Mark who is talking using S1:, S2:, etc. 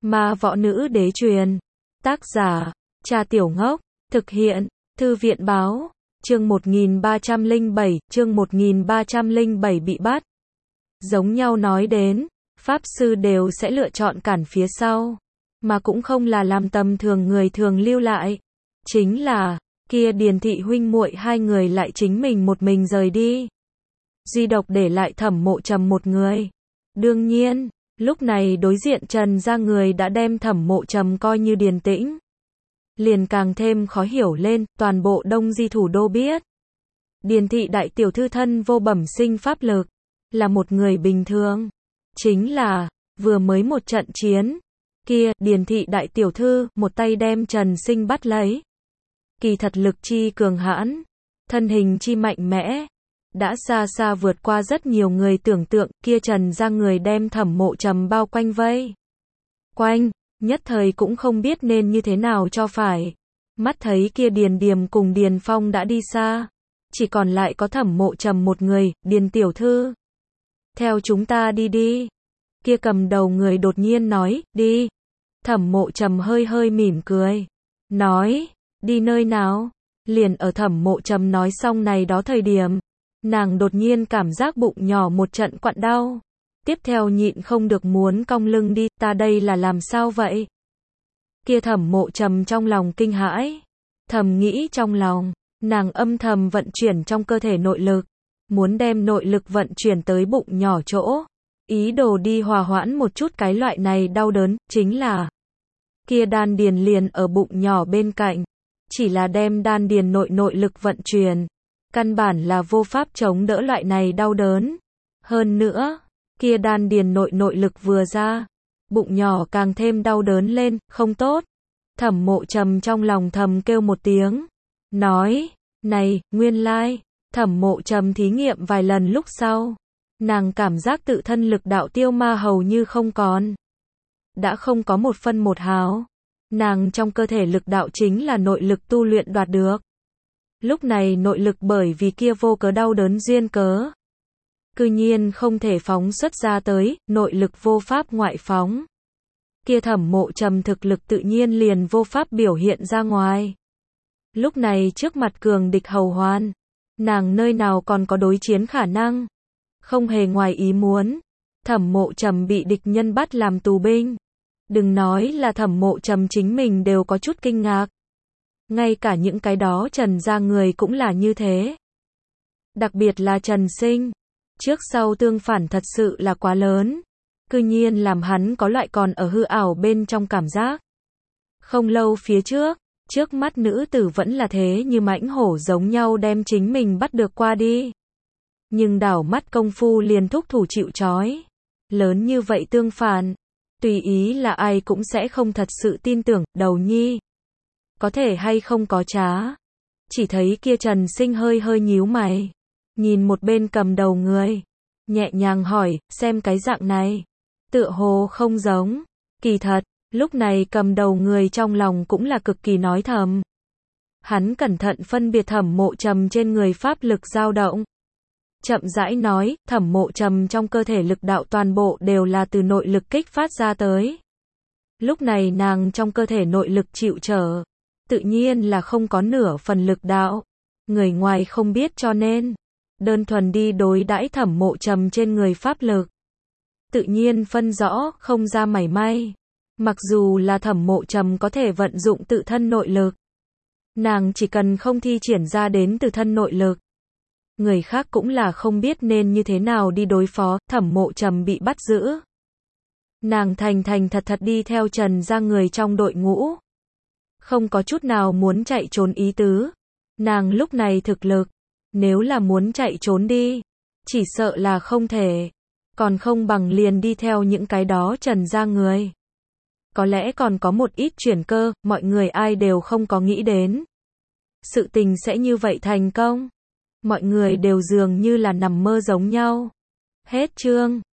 S1: Ma võ nữ đế truyền. Tác giả, Trà Tiểu Ngốc. Thực hiện, Thư viện báo. Chương 1307, chương 1307 bị bắt. Giống nhau nói đến, Pháp Sư đều sẽ lựa chọn cản phía sau. Mà cũng không là làm tầm thường người thường lưu lại. Chính là, kia Điền thị huynh muội hai người lại chính mình một mình rời đi. Duy độc để lại Thẩm Mộ Trầm một người. Đương nhiên, lúc này đối diện Trần gia người đã đem Thẩm Mộ Trầm coi như điềm tĩnh. Liền càng thêm khó hiểu lên, toàn bộ Đông Di thủ đô biết. Điền thị đại tiểu thư thân vô bẩm sinh pháp lực, là một người bình thường. Chính là, vừa mới một trận chiến, kia, Điền thị đại tiểu thư, một tay đem Trần Sinh bắt lấy. Kỳ thật lực chi cường hãn, thân hình chi mạnh mẽ, đã xa xa vượt qua rất nhiều người tưởng tượng, kia Trần gia người đem Thẩm Mộ Trầm bao quanh vây. Quanh, nhất thời cũng không biết nên như thế nào cho phải. Mắt thấy kia Điền Điềm cùng Điền Phong đã đi xa, chỉ còn lại có Thẩm Mộ Trầm một người. Điền tiểu thư, theo chúng ta đi đi. Kia cầm đầu người đột nhiên nói, đi. Thẩm Mộ Trầm hơi hơi mỉm cười, nói, đi nơi nào? Liền ở Thẩm Mộ Trầm nói xong này đó thời điểm, nàng đột nhiên cảm giác bụng nhỏ một trận quặn đau. Tiếp theo nhịn không được muốn cong lưng đi, ta đây là làm sao vậy? Kia Thẩm Mộ Trầm trong lòng kinh hãi, thầm nghĩ trong lòng, nàng âm thầm vận chuyển trong cơ thể nội lực, muốn đem nội lực vận chuyển tới bụng nhỏ chỗ, ý đồ đi hòa hoãn một chút cái loại này đau đớn, chính là kia đan điền liền ở bụng nhỏ bên cạnh, chỉ là đem đan điền nội lực vận chuyển, căn bản là vô pháp chống đỡ loại này đau đớn. Hơn nữa, kia đan điền nội lực vừa ra, bụng nhỏ càng thêm đau đớn lên, không tốt. Thẩm Mộ Trầm trong lòng thầm kêu một tiếng, nói, này, nguyên lai, Thẩm Mộ Trầm thí nghiệm vài lần lúc sau, nàng cảm giác tự thân lực đạo tiêu ma hầu như không còn. Đã không có một phân một hào. Nàng trong cơ thể lực đạo chính là nội lực tu luyện đoạt được. Lúc này nội lực bởi vì kia vô cớ đau đớn duyên cớ, cư nhiên không thể phóng xuất ra tới, nội lực vô pháp ngoại phóng. Kia Thẩm Mộ Trầm thực lực tự nhiên liền vô pháp biểu hiện ra ngoài. Lúc này trước mặt cường địch hầu hoan, nàng nơi nào còn có đối chiến khả năng. Không hề ngoài ý muốn, Thẩm Mộ Trầm bị địch nhân bắt làm tù binh. Đừng nói là Thẩm Mộ Trầm chính mình đều có chút kinh ngạc. Ngay cả những cái đó Trần gia người cũng là như thế. Đặc biệt là Trần Sinh, trước sau tương phản thật sự là quá lớn. Cư nhiên làm hắn có loại còn ở hư ảo bên trong cảm giác. Không lâu phía trước mắt nữ tử vẫn là thế như mãnh hổ giống nhau đem chính mình bắt được qua đi. Nhưng đảo mắt công phu liền thúc thủ chịu trói. Lớn như vậy tương phản, tùy ý là ai cũng sẽ không thật sự tin tưởng. Đầu nhi, có thể hay không có trá. Chỉ thấy kia Trần Sinh hơi hơi nhíu mày, nhìn một bên cầm đầu người, nhẹ nhàng hỏi, xem cái dạng này, tựa hồ không giống. Kỳ thật, lúc này cầm đầu người trong lòng cũng là cực kỳ nói thầm. Hắn cẩn thận phân biệt Thẩm Mộ Trầm trên người pháp lực dao động. Chậm rãi nói, Thẩm Mộ Trầm trong cơ thể lực đạo toàn bộ đều là từ nội lực kích phát ra tới. Lúc này nàng trong cơ thể nội lực chịu trở, tự nhiên là không có nửa phần lực đạo. Người ngoài không biết cho nên, đơn thuần đi đối đãi Thẩm Mộ Trầm trên người pháp lực. Tự nhiên phân rõ, không ra mảy may. Mặc dù là Thẩm Mộ Trầm có thể vận dụng tự thân nội lực, nàng chỉ cần không thi triển ra đến tự thân nội lực, người khác cũng là không biết nên như thế nào đi đối phó. Thẩm Mộ Trầm bị bắt giữ, nàng thành thật đi theo Trần gia người trong đội ngũ, không có chút nào muốn chạy trốn ý tứ. Nàng lúc này thực lực, nếu là muốn chạy trốn đi, chỉ sợ là không thể, còn không bằng liền đi theo những cái đó Trần gia người. Có lẽ còn có một ít chuyển cơ, mọi người ai đều không có nghĩ đến. Sự tình sẽ như vậy thành công. Mọi người đều dường như là nằm mơ giống nhau. Hết chương.